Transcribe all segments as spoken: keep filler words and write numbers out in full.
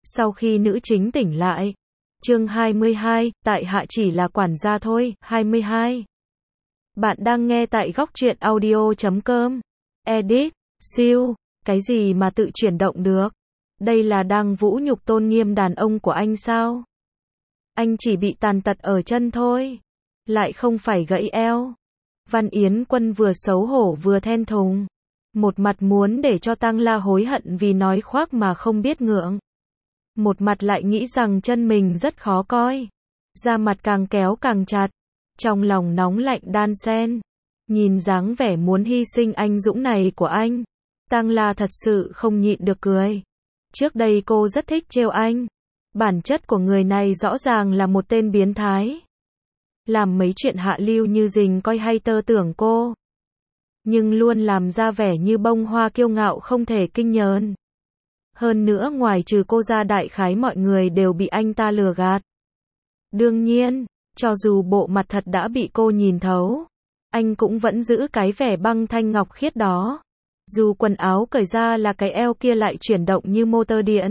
Sau khi nữ chính tỉnh lại. Chương hai mươi hai, tại hạ chỉ là quản gia thôi. hai mươi hai. Bạn đang nghe tại góc truyện audio chấm com. Edit, siêu, cái gì mà tự chuyển động được? Đây là đang vũ nhục tôn nghiêm đàn ông của anh sao? Anh chỉ bị tàn tật ở chân thôi, lại không phải gãy eo. Văn Yến Quân vừa xấu hổ vừa thẹn thùng, một mặt muốn để cho Tăng La hối hận vì nói khoác mà không biết ngượng, một mặt lại nghĩ rằng chân mình rất khó coi, da mặt càng kéo càng chặt, trong lòng nóng lạnh đan xen. Nhìn dáng vẻ muốn hy sinh anh dũng này của anh, Tăng La thật sự không nhịn được cười. Trước đây cô rất thích trêu anh, bản chất của người này rõ ràng là một tên biến thái, làm mấy chuyện hạ lưu như rình coi hay tơ tưởng cô, nhưng luôn làm ra vẻ như bông hoa kiêu ngạo không thể kinh nhờn. Hơn nữa ngoài trừ cô ra đại khái mọi người đều bị anh ta lừa gạt. Đương nhiên, cho dù bộ mặt thật đã bị cô nhìn thấu, anh cũng vẫn giữ cái vẻ băng thanh ngọc khiết đó. Dù quần áo cởi ra là cái eo kia lại chuyển động như motor điện.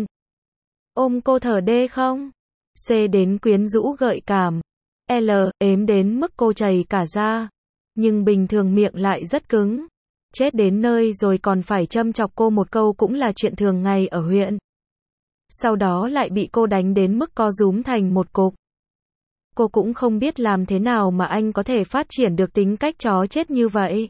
Ôm cô thở đê không? C đến quyến rũ gợi cảm. L ếm đến mức cô chảy cả da. Nhưng bình thường miệng lại rất cứng. Chết đến nơi rồi còn phải châm chọc cô một câu cũng là chuyện thường ngày ở huyện. Sau đó lại bị cô đánh đến mức co rúm thành một cục. Cô cũng không biết làm thế nào mà anh có thể phát triển được tính cách chó chết như vậy.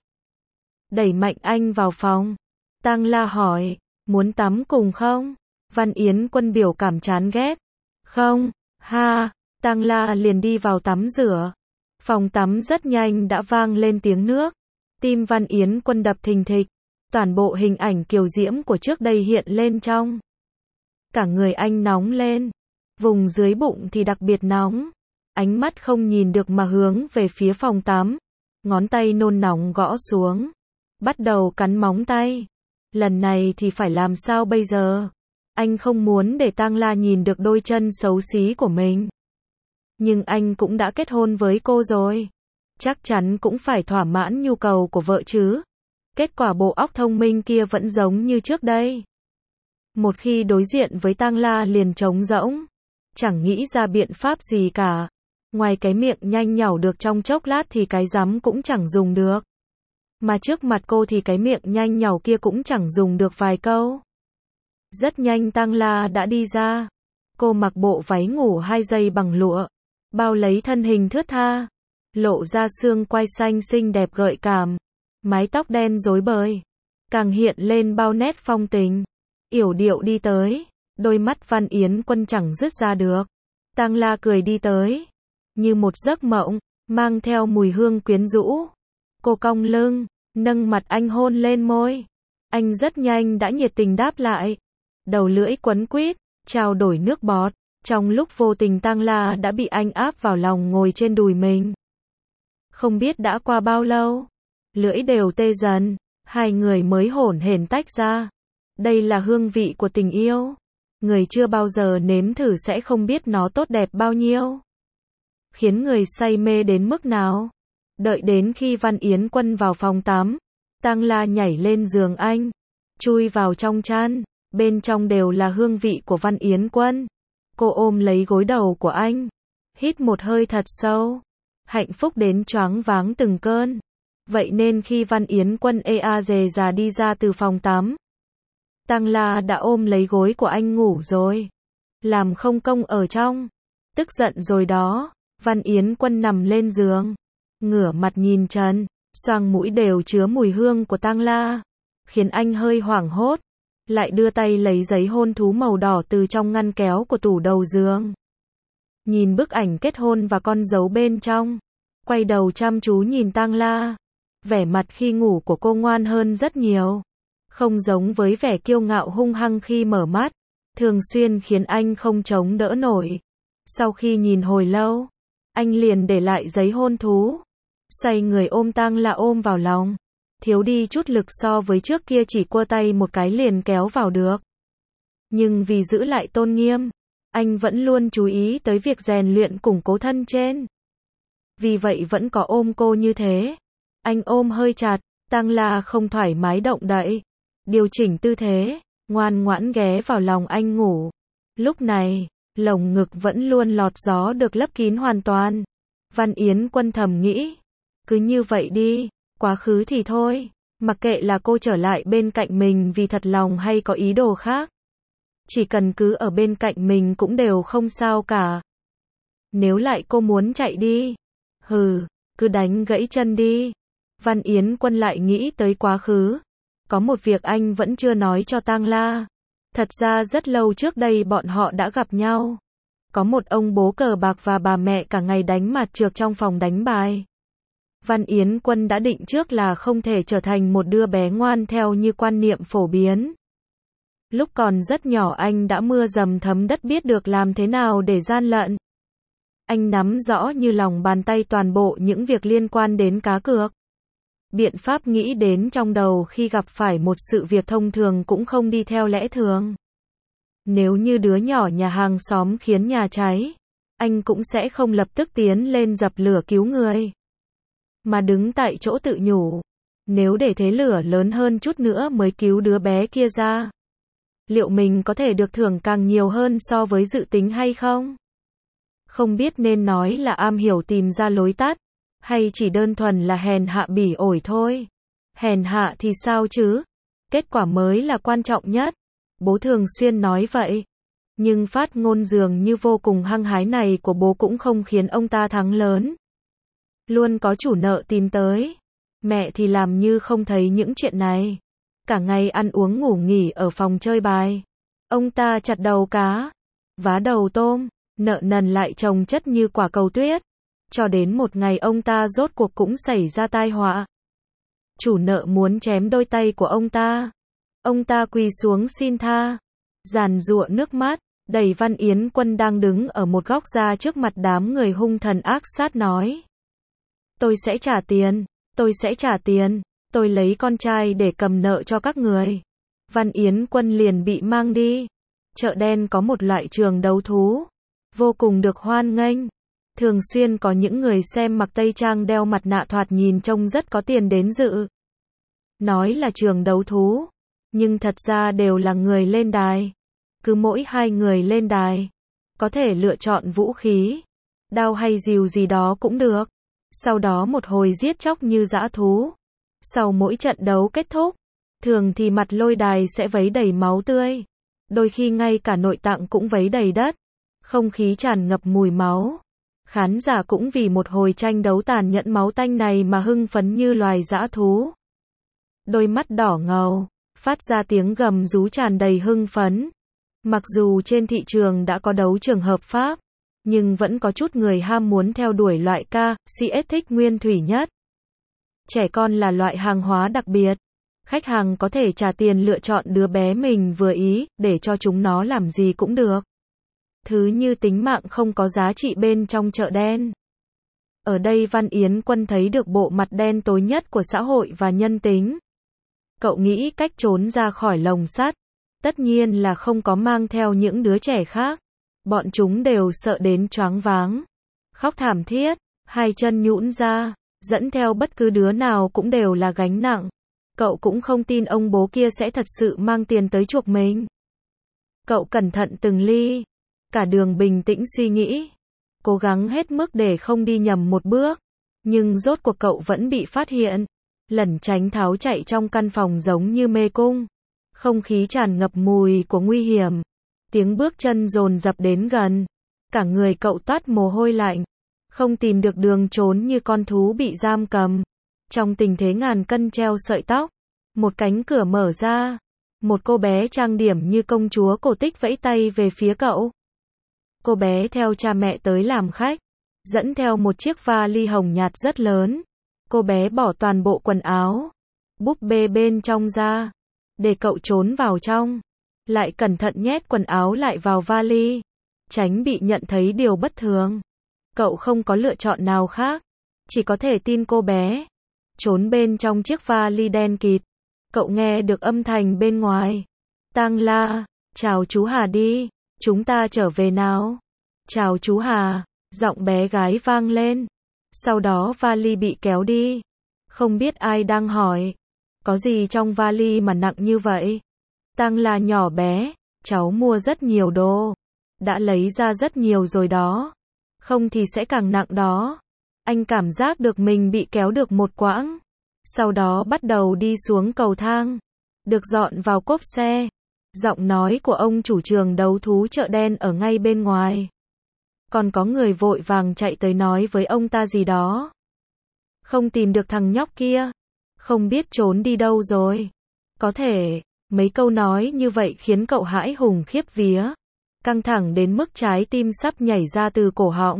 Đẩy mạnh anh vào phòng. Tăng La hỏi, muốn tắm cùng không? Văn Yến Quân biểu cảm chán ghét. Không, ha, Tăng La liền đi vào tắm rửa. Phòng tắm rất nhanh đã vang lên tiếng nước. Tim Văn Yến Quân đập thình thịch. Toàn bộ hình ảnh kiều diễm của trước đây hiện lên trong. Cả người anh nóng lên. Vùng dưới bụng thì đặc biệt nóng. Ánh mắt không nhìn được mà hướng về phía phòng tắm. Ngón tay nôn nóng gõ xuống. Bắt đầu cắn móng tay. Lần này thì phải làm sao bây giờ? Anh không muốn để Tăng La nhìn được đôi chân xấu xí của mình. Nhưng anh cũng đã kết hôn với cô rồi. Chắc chắn cũng phải thỏa mãn nhu cầu của vợ chứ. Kết quả bộ óc thông minh kia vẫn giống như trước đây. Một khi đối diện với Tăng La liền trống rỗng. Chẳng nghĩ ra biện pháp gì cả. Ngoài cái miệng nhanh nhảu được trong chốc lát thì cái rắm cũng chẳng dùng được. Mà trước mặt cô thì cái miệng nhanh nhảu kia cũng chẳng dùng được vài câu. Rất nhanh Tăng La đã đi ra. Cô mặc bộ váy ngủ hai dây bằng lụa, bao lấy thân hình thướt tha, lộ ra xương quai xanh xinh đẹp gợi cảm, mái tóc đen rối bời, càng hiện lên bao nét phong tình. Yểu điệu đi tới, đôi mắt Văn Yến Quân chẳng dứt ra được. Tăng La cười đi tới, như một giấc mộng, mang theo mùi hương quyến rũ. Cô cong lưng, nâng mặt anh hôn lên môi. Anh rất nhanh đã nhiệt tình đáp lại. Đầu lưỡi quấn quýt, trao đổi nước bọt. Trong lúc vô tình Tăng La đã bị anh áp vào lòng ngồi trên đùi mình. Không biết đã qua bao lâu, lưỡi đều tê dần, hai người mới hổn hển tách ra. Đây là hương vị của tình yêu. Người chưa bao giờ nếm thử sẽ không biết nó tốt đẹp bao nhiêu. Khiến người say mê đến mức nào. Đợi đến khi Văn Yến Quân vào phòng tắm, Tăng La nhảy lên giường anh, chui vào trong chăn, bên trong đều là hương vị của Văn Yến Quân. Cô ôm lấy gối đầu của anh, hít một hơi thật sâu, hạnh phúc đến choáng váng từng cơn. Vậy nên khi Văn Yến Quân ê a dề già đi ra từ phòng tắm, Tăng La đã ôm lấy gối của anh ngủ rồi, làm không công ở trong. Tức giận rồi đó, Văn Yến Quân nằm lên giường, ngửa mặt nhìn trần, xoang mũi đều chứa mùi hương của Tăng La, khiến anh hơi hoảng hốt, lại đưa tay lấy giấy hôn thú màu đỏ từ trong ngăn kéo của tủ đầu giường. Nhìn bức ảnh kết hôn và con dấu bên trong, quay đầu chăm chú nhìn Tăng La. Vẻ mặt khi ngủ của cô ngoan hơn rất nhiều, không giống với vẻ kiêu ngạo hung hăng khi mở mắt, thường xuyên khiến anh không chống đỡ nổi. Sau khi nhìn hồi lâu, anh liền để lại giấy hôn thú, xoay người ôm Tăng La ôm vào lòng. Thiếu đi chút lực so với trước kia chỉ quơ tay một cái liền kéo vào được. Nhưng vì giữ lại tôn nghiêm, anh vẫn luôn chú ý tới việc rèn luyện củng cố thân trên. Vì vậy vẫn có ôm cô như thế. Anh ôm hơi chặt, Tăng La không thoải mái động đậy, điều chỉnh tư thế, ngoan ngoãn ghé vào lòng anh ngủ. Lúc này, lồng ngực vẫn luôn lọt gió được lấp kín hoàn toàn. Văn Yến Quân thầm nghĩ, cứ như vậy đi, quá khứ thì thôi, mặc kệ là cô trở lại bên cạnh mình vì thật lòng hay có ý đồ khác. Chỉ cần cứ ở bên cạnh mình cũng đều không sao cả. Nếu lại cô muốn chạy đi, hừ, cứ đánh gãy chân đi. Văn Yến Quân lại nghĩ tới quá khứ. Có một việc anh vẫn chưa nói cho Tang La. Thật ra rất lâu trước đây bọn họ đã gặp nhau. Có một ông bố cờ bạc và bà mẹ cả ngày đánh mặt trược trong phòng đánh bài. Văn Yến Quân đã định trước là không thể trở thành một đứa bé ngoan theo như quan niệm phổ biến. Lúc còn rất nhỏ anh đã mưa dầm thấm đất biết được làm thế nào để gian lận. Anh nắm rõ như lòng bàn tay toàn bộ những việc liên quan đến cá cược. Biện pháp nghĩ đến trong đầu khi gặp phải một sự việc thông thường cũng không đi theo lẽ thường. Nếu như đứa nhỏ nhà hàng xóm khiến nhà cháy, anh cũng sẽ không lập tức tiến lên dập lửa cứu người, mà đứng tại chỗ tự nhủ, nếu để thế lửa lớn hơn chút nữa mới cứu đứa bé kia ra, liệu mình có thể được thưởng càng nhiều hơn so với dự tính hay không? Không biết nên nói là am hiểu tìm ra lối tắt, hay chỉ đơn thuần là hèn hạ bỉ ổi thôi. Hèn hạ thì sao chứ? Kết quả mới là quan trọng nhất. Bố thường xuyên nói vậy. Nhưng phát ngôn dường như vô cùng hăng hái này của bố cũng không khiến ông ta thắng lớn. Luôn có chủ nợ tìm tới. Mẹ thì làm như không thấy những chuyện này. Cả ngày ăn uống ngủ nghỉ ở phòng chơi bài. Ông ta chặt đầu cá, vá đầu tôm, nợ nần lại chồng chất như quả cầu tuyết. Cho đến một ngày ông ta rốt cuộc cũng xảy ra tai họa. Chủ nợ muốn chém đôi tay của ông ta. Ông ta quỳ xuống xin tha, giàn giụa nước mắt, đẩy Văn Yến Quân đang đứng ở một góc ra trước mặt đám người hung thần ác sát nói. Tôi sẽ trả tiền, tôi sẽ trả tiền, tôi lấy con trai để cầm nợ cho các người. Văn Yến Quân liền bị mang đi. Chợ đen có một loại trường đấu thú, vô cùng được hoan nghênh. Thường xuyên có những người xem mặc tây trang đeo mặt nạ thoạt nhìn trông rất có tiền đến dự. Nói là trường đấu thú, nhưng thật ra đều là người lên đài. Cứ mỗi hai người lên đài, có thể lựa chọn vũ khí, đao hay rìu gì đó cũng được. Sau đó một hồi giết chóc như dã thú. Sau mỗi trận đấu kết thúc, thường thì mặt lôi đài sẽ vấy đầy máu tươi. Đôi khi ngay cả nội tạng cũng vấy đầy đất. Không khí tràn ngập mùi máu. Khán giả cũng vì một hồi tranh đấu tàn nhẫn máu tanh này mà hưng phấn như loài dã thú. Đôi mắt đỏ ngầu, phát ra tiếng gầm rú tràn đầy hưng phấn. Mặc dù trên thị trường đã có đấu trường hợp pháp, nhưng vẫn có chút người ham muốn theo đuổi loại ca, xê ét thích nguyên thủy nhất. Trẻ con là loại hàng hóa đặc biệt. Khách hàng có thể trả tiền lựa chọn đứa bé mình vừa ý, để cho chúng nó làm gì cũng được. Thứ như tính mạng không có giá trị bên trong chợ đen. Ở đây Văn Yến Quân thấy được bộ mặt đen tối nhất của xã hội và nhân tính. Cậu nghĩ cách trốn ra khỏi lồng sắt. Tất nhiên là không có mang theo những đứa trẻ khác. Bọn chúng đều sợ đến choáng váng. Khóc thảm thiết, hai chân nhũn ra, dẫn theo bất cứ đứa nào cũng đều là gánh nặng. Cậu cũng không tin ông bố kia sẽ thật sự mang tiền tới chuộc mình. Cậu cẩn thận từng ly. Cả đường bình tĩnh suy nghĩ. Cố gắng hết mức để không đi nhầm một bước. Nhưng rốt cuộc cậu vẫn bị phát hiện. Lẩn tránh tháo chạy trong căn phòng giống như mê cung. Không khí tràn ngập mùi của nguy hiểm. Tiếng bước chân dồn dập đến gần. Cả người cậu toát mồ hôi lạnh. Không tìm được đường trốn như con thú bị giam cầm. Trong tình thế ngàn cân treo sợi tóc. Một cánh cửa mở ra. Một cô bé trang điểm như công chúa cổ tích vẫy tay về phía cậu. Cô bé theo cha mẹ tới làm khách. Dẫn theo một chiếc vali hồng nhạt rất lớn. Cô bé bỏ toàn bộ quần áo, búp bê bên trong ra. Để cậu trốn vào trong. Lại cẩn thận nhét quần áo lại vào vali. Tránh bị nhận thấy điều bất thường. Cậu không có lựa chọn nào khác. Chỉ có thể tin cô bé. Trốn bên trong chiếc vali đen kịt. Cậu nghe được âm thanh bên ngoài. Tang La, chào chú Hà đi. Chúng ta trở về nào. Chào chú Hà. Giọng bé gái vang lên. Sau đó vali bị kéo đi. Không biết ai đang hỏi. Có gì trong vali mà nặng như vậy? Tang La nhỏ bé. Cháu mua rất nhiều đồ. Đã lấy ra rất nhiều rồi đó. Không thì sẽ càng nặng đó. Anh cảm giác được mình bị kéo được một quãng. Sau đó bắt đầu đi xuống cầu thang. Được dọn vào cốp xe. Giọng nói của ông chủ trường đấu thú chợ đen ở ngay bên ngoài. Còn có người vội vàng chạy tới nói với ông ta gì đó. Không tìm được thằng nhóc kia. Không biết trốn đi đâu rồi. Có thể, mấy câu nói như vậy khiến cậu hãi hùng khiếp vía. Căng thẳng đến mức trái tim sắp nhảy ra từ cổ họng.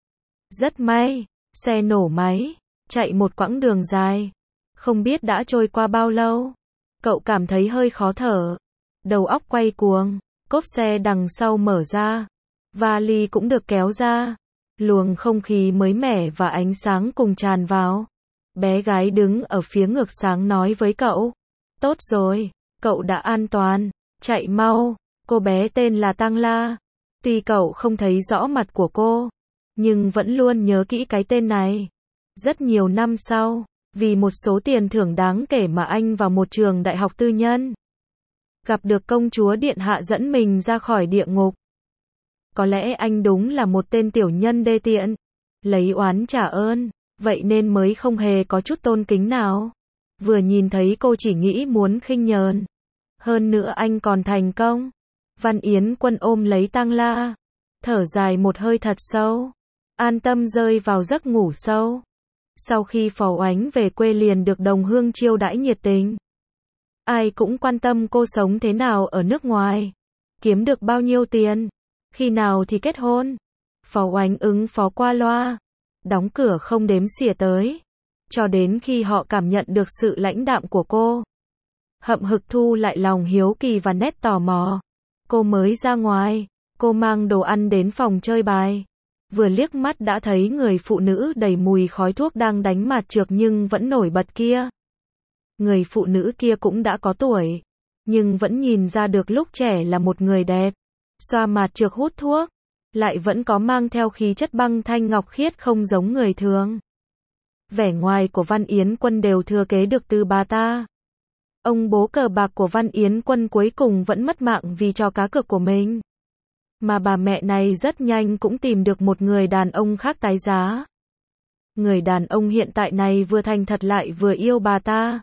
Rất may, xe nổ máy, chạy một quãng đường dài. Không biết đã trôi qua bao lâu. Cậu cảm thấy hơi khó thở. Đầu óc quay cuồng, cốp xe đằng sau mở ra. Vali cũng được kéo ra. Luồng không khí mới mẻ và ánh sáng cùng tràn vào. Bé gái đứng ở phía ngược sáng nói với cậu. Tốt rồi, cậu đã an toàn, chạy mau. Cô bé tên là Tăng La. Tuy cậu không thấy rõ mặt của cô, nhưng vẫn luôn nhớ kỹ cái tên này. Rất nhiều năm sau, vì một số tiền thưởng đáng kể mà anh vào một trường đại học tư nhân. Gặp được công chúa điện hạ dẫn mình ra khỏi địa ngục. Có lẽ anh đúng là một tên tiểu nhân đê tiện. Lấy oán trả ơn, vậy nên mới không hề có chút tôn kính nào. Vừa nhìn thấy cô chỉ nghĩ muốn khinh nhờn. Hơn nữa anh còn thành công. Văn Yến Quân ôm lấy Tăng La. Thở dài một hơi thật sâu. An tâm rơi vào giấc ngủ sâu. Sau khi Phó Oánh về quê liền được đồng hương chiêu đãi nhiệt tình. Ai cũng quan tâm cô sống thế nào ở nước ngoài. Kiếm được bao nhiêu tiền. Khi nào thì kết hôn. Phó Oánh ứng phó qua loa. Đóng cửa không đếm xỉa tới. Cho đến khi họ cảm nhận được sự lãnh đạm của cô. Hậm hực thu lại lòng hiếu kỳ và nét tò mò. Cô mới ra ngoài. Cô mang đồ ăn đến phòng chơi bài. Vừa liếc mắt đã thấy người phụ nữ đầy mùi khói thuốc đang đánh mạt trược nhưng vẫn nổi bật kia. Người phụ nữ kia cũng đã có tuổi. Nhưng vẫn nhìn ra được lúc trẻ là một người đẹp. Xoa mạt trược hút thuốc. Lại vẫn có mang theo khí chất băng thanh ngọc khiết không giống người thường. Vẻ ngoài của Văn Yến Quân đều thừa kế được từ bà ta. Ông bố cờ bạc của Văn Yến Quân cuối cùng vẫn mất mạng vì trò cá cược của mình. Mà bà mẹ này rất nhanh cũng tìm được một người đàn ông khác tái giá. Người đàn ông hiện tại này vừa thành thật lại vừa yêu bà ta.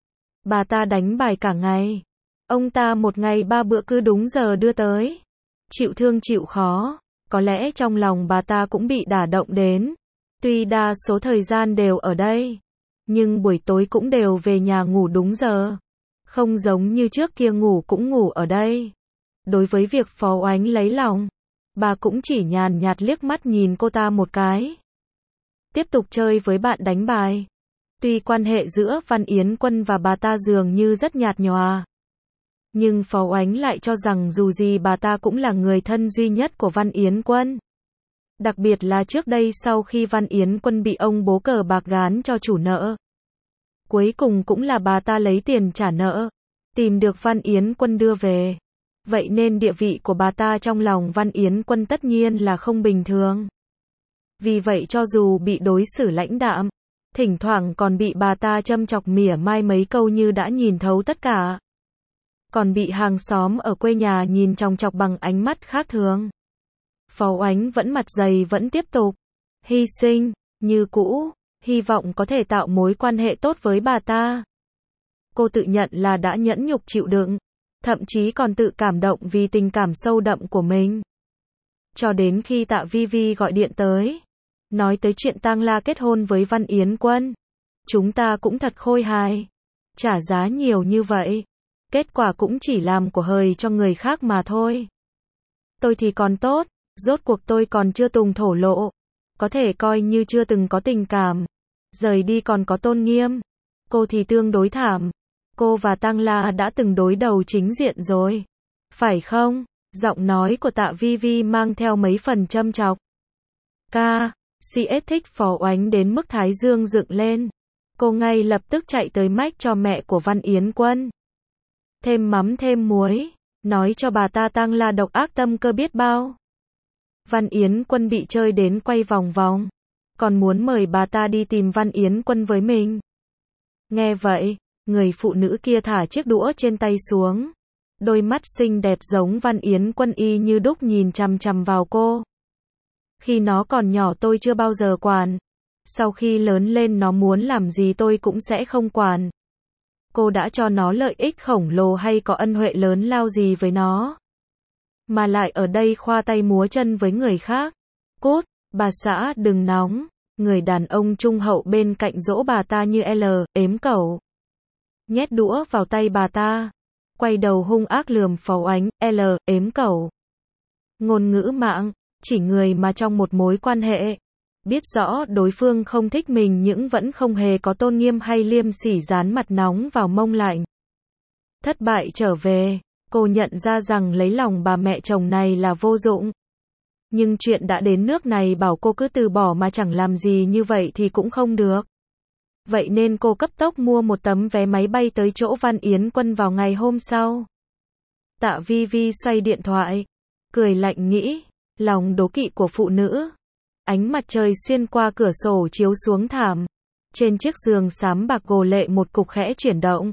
Bà ta đánh bài cả ngày. Ông ta một ngày ba bữa cứ đúng giờ đưa tới. Chịu thương chịu khó. Có lẽ trong lòng bà ta cũng bị đả động đến. Tuy đa số thời gian đều ở đây. Nhưng buổi tối cũng đều về nhà ngủ đúng giờ. Không giống như trước kia ngủ cũng ngủ ở đây. Đối với việc Phó Oánh lấy lòng, bà cũng chỉ nhàn nhạt liếc mắt nhìn cô ta một cái. Tiếp tục chơi với bạn đánh bài. Tuy quan hệ giữa Văn Yến Quân và bà ta dường như rất nhạt nhòa. Nhưng Phó Oánh lại cho rằng dù gì bà ta cũng là người thân duy nhất của Văn Yến Quân. Đặc biệt là trước đây sau khi Văn Yến Quân bị ông bố cờ bạc gán cho chủ nợ. Cuối cùng cũng là bà ta lấy tiền trả nợ. Tìm được Văn Yến Quân đưa về. Vậy nên địa vị của bà ta trong lòng Văn Yến Quân tất nhiên là không bình thường. Vì vậy cho dù bị đối xử lãnh đạm, thỉnh thoảng còn bị bà ta châm chọc mỉa mai mấy câu như đã nhìn thấu tất cả. Còn bị hàng xóm ở quê nhà nhìn chòng chọc bằng ánh mắt khác thường. Phó Oánh vẫn mặt dày vẫn tiếp tục. Hy sinh, như cũ, hy vọng có thể tạo mối quan hệ tốt với bà ta. Cô tự nhận là đã nhẫn nhục chịu đựng. Thậm chí còn tự cảm động vì tình cảm sâu đậm của mình. Cho đến khi Tạ Vi Vi gọi điện tới. Nói tới chuyện Tang La kết hôn với Văn Yến Quân. Chúng ta cũng thật khôi hài. Trả giá nhiều như vậy. Kết quả cũng chỉ làm của hời cho người khác mà thôi. Tôi thì còn tốt. Rốt cuộc tôi còn chưa từng thổ lộ. Có thể coi như chưa từng có tình cảm. Rời đi còn có tôn nghiêm. Cô thì tương đối thảm. Cô và Tang La đã từng đối đầu chính diện rồi. Phải không? Giọng nói của Tạ Vi Vi mang theo mấy phần châm chọc. Ca, xê ét thích Phó Oánh đến mức thái dương dựng lên. Cô ngay lập tức chạy tới mách cho mẹ của Văn Yến Quân. Thêm mắm thêm muối. Nói cho bà ta Tang La độc ác tâm cơ biết bao. Văn Yến Quân bị chơi đến quay vòng vòng. Còn muốn mời bà ta đi tìm Văn Yến Quân với mình. Nghe vậy. Người phụ nữ kia thả chiếc đũa trên tay xuống. Đôi mắt xinh đẹp giống Văn Yến Quân y như đúc nhìn chằm chằm vào cô. Khi nó còn nhỏ tôi chưa bao giờ quản. Sau khi lớn lên nó muốn làm gì tôi cũng sẽ không quản. Cô đã cho nó lợi ích khổng lồ hay có ân huệ lớn lao gì với nó? Mà lại ở đây khoa tay múa chân với người khác. Cút, bà xã đừng nóng. Người đàn ông trung hậu bên cạnh dỗ bà ta như L, ếm cẩu. Nhét đũa vào tay bà ta. Quay đầu hung ác lườm Phó Oánh, L, ếm cẩu. Ngôn ngữ mạng, chỉ người mà trong một mối quan hệ. Biết rõ đối phương không thích mình nhưng vẫn không hề có tôn nghiêm hay liêm sỉ dán mặt nóng vào mông lạnh. Thất bại trở về, cô nhận ra rằng lấy lòng bà mẹ chồng này là vô dụng. Nhưng chuyện đã đến nước này bảo cô cứ từ bỏ mà chẳng làm gì như vậy thì cũng không được. Vậy nên cô cấp tốc mua một tấm vé máy bay tới chỗ Văn Yến Quân vào ngày hôm sau. Tạ Vi Vi xoay điện thoại, cười lạnh nghĩ, lòng đố kỵ của phụ nữ. Ánh mặt trời xuyên qua cửa sổ chiếu xuống thảm. Trên chiếc giường xám bạc gồ lệ một cục khẽ chuyển động.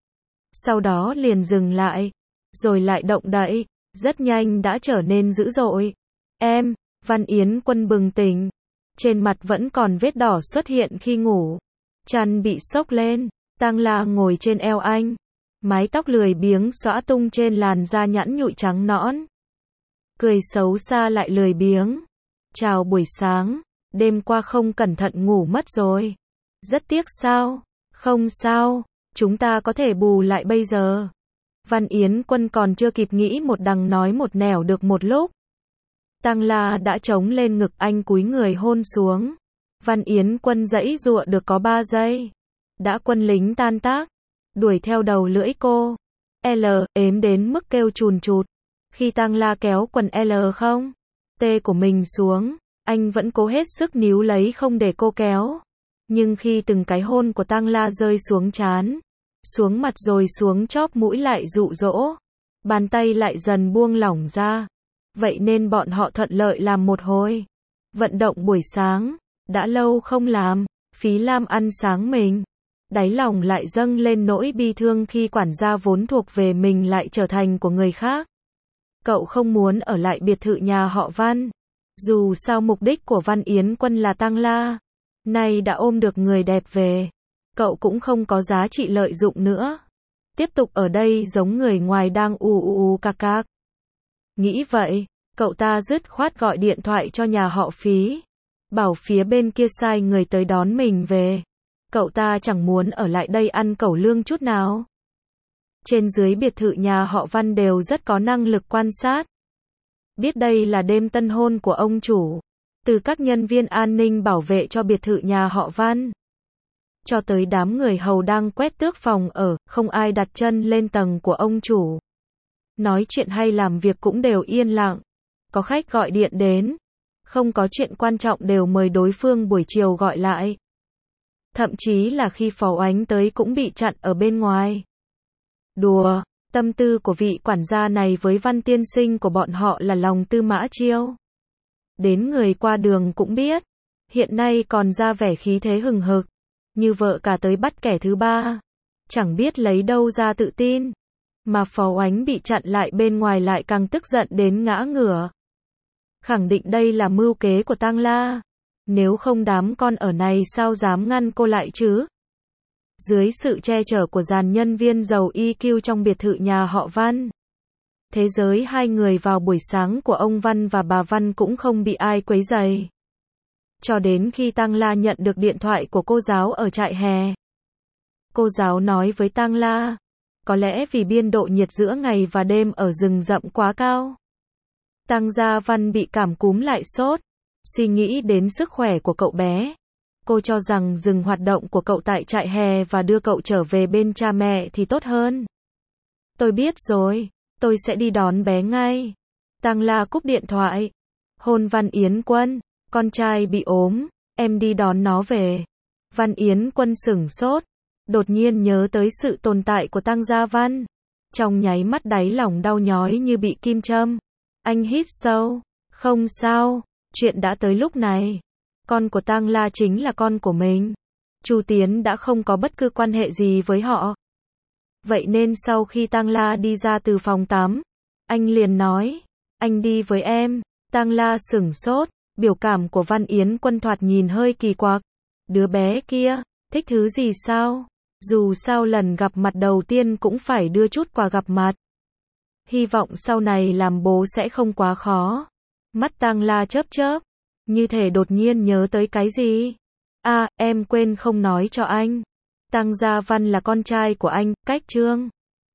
Sau đó liền dừng lại, rồi lại động đậy, rất nhanh đã trở nên dữ dội. Em, Văn Yến Quân bừng tỉnh. Trên mặt vẫn còn vết đỏ xuất hiện khi ngủ. Chăn bị xốc lên, Tang La ngồi trên eo anh. Mái tóc lười biếng xõa tung trên làn da nhẵn nhụi trắng nõn. Cười xấu xa lại lười biếng. Chào buổi sáng, đêm qua không cẩn thận ngủ mất rồi. Rất tiếc sao? Không sao, chúng ta có thể bù lại bây giờ. Văn Yến Quân còn chưa kịp nghĩ một đằng nói một nẻo được một lúc. Tang La đã chống lên ngực anh cúi người hôn xuống. Văn Yến Quân giãy giụa được có ba giây. Đã quân lính tan tác, đuổi theo đầu lưỡi cô. L, ếm đến mức kêu chùn chụt. Khi Tang La kéo quần L không? T của mình xuống, anh vẫn cố hết sức níu lấy không để cô kéo. Nhưng khi từng cái hôn của Tang La rơi xuống trán, xuống mặt rồi xuống chóp mũi lại dụ dỗ, bàn tay lại dần buông lỏng ra. Vậy nên bọn họ thuận lợi làm một hồi vận động buổi sáng, đã lâu không làm, phí lam ăn sáng mình. Đáy lòng lại dâng lên nỗi bi thương khi quản gia vốn thuộc về mình lại trở thành của người khác. Cậu không muốn ở lại biệt thự nhà họ Văn. Dù sao mục đích của Văn Yến Quân là Tang La. Nay đã ôm được người đẹp về. Cậu cũng không có giá trị lợi dụng nữa. Tiếp tục ở đây giống người ngoài đang ù ù ù cạc cạc. Nghĩ vậy, cậu ta dứt khoát gọi điện thoại cho nhà họ Phí. Bảo phía bên kia sai người tới đón mình về. Cậu ta chẳng muốn ở lại đây ăn cẩu lương chút nào. Trên dưới biệt thự nhà họ Văn đều rất có năng lực quan sát. Biết đây là đêm tân hôn của ông chủ. Từ các nhân viên an ninh bảo vệ cho biệt thự nhà họ Văn, cho tới đám người hầu đang quét tước phòng ở, không ai đặt chân lên tầng của ông chủ. Nói chuyện hay làm việc cũng đều yên lặng. Có khách gọi điện đến, không có chuyện quan trọng đều mời đối phương buổi chiều gọi lại. Thậm chí là khi Phó Oánh tới cũng bị chặn ở bên ngoài. Đùa, tâm tư của vị quản gia này với Văn tiên sinh của bọn họ là lòng tư mã chiêu. Đến người qua đường cũng biết, hiện nay còn ra vẻ khí thế hừng hực, như vợ cả tới bắt kẻ thứ ba. Chẳng biết lấy đâu ra tự tin, mà Phó Oánh bị chặn lại bên ngoài lại càng tức giận đến ngã ngửa. Khẳng định đây là mưu kế của Tang La. Nếu không đám con ở này sao dám ngăn cô lại chứ? Dưới sự che chở của dàn nhân viên giàu i kiu trong biệt thự nhà họ Văn, thế giới hai người vào buổi sáng của ông Văn và bà Văn cũng không bị ai quấy rầy. Cho đến khi Tang La nhận được điện thoại của cô giáo ở trại hè. Cô giáo nói với Tang La, có lẽ vì biên độ nhiệt giữa ngày và đêm ở rừng rậm quá cao, Tang Gia Văn bị cảm cúm lại sốt. Suy nghĩ đến sức khỏe của cậu bé, cô cho rằng dừng hoạt động của cậu tại trại hè và đưa cậu trở về bên cha mẹ thì tốt hơn. Tôi biết rồi, tôi sẽ đi đón bé ngay. Tang La cúp điện thoại. Hôn Văn Yến Quân, con trai bị ốm, em đi đón nó về. Văn Yến Quân sửng sốt, đột nhiên nhớ tới sự tồn tại của Tang Gia Văn. Trong nháy mắt đáy lòng đau nhói như bị kim châm. Anh hít sâu, không sao, chuyện đã tới lúc này. Con của Tang La chính là con của mình. Chu Tiến đã không có bất cứ quan hệ gì với họ. Vậy nên sau khi Tang La đi ra từ phòng tắm, anh liền nói, anh đi với em. Tang La sửng sốt, biểu cảm của Văn Yến Quân thoạt nhìn hơi kỳ quặc. Đứa bé kia, thích thứ gì sao? Dù sao lần gặp mặt đầu tiên cũng phải đưa chút quà gặp mặt. Hy vọng sau này làm bố sẽ không quá khó. Mắt Tang La chớp chớp, như thể đột nhiên nhớ tới cái gì. À, em quên không nói cho anh. Tang Gia Văn là con trai của anh, cách Trương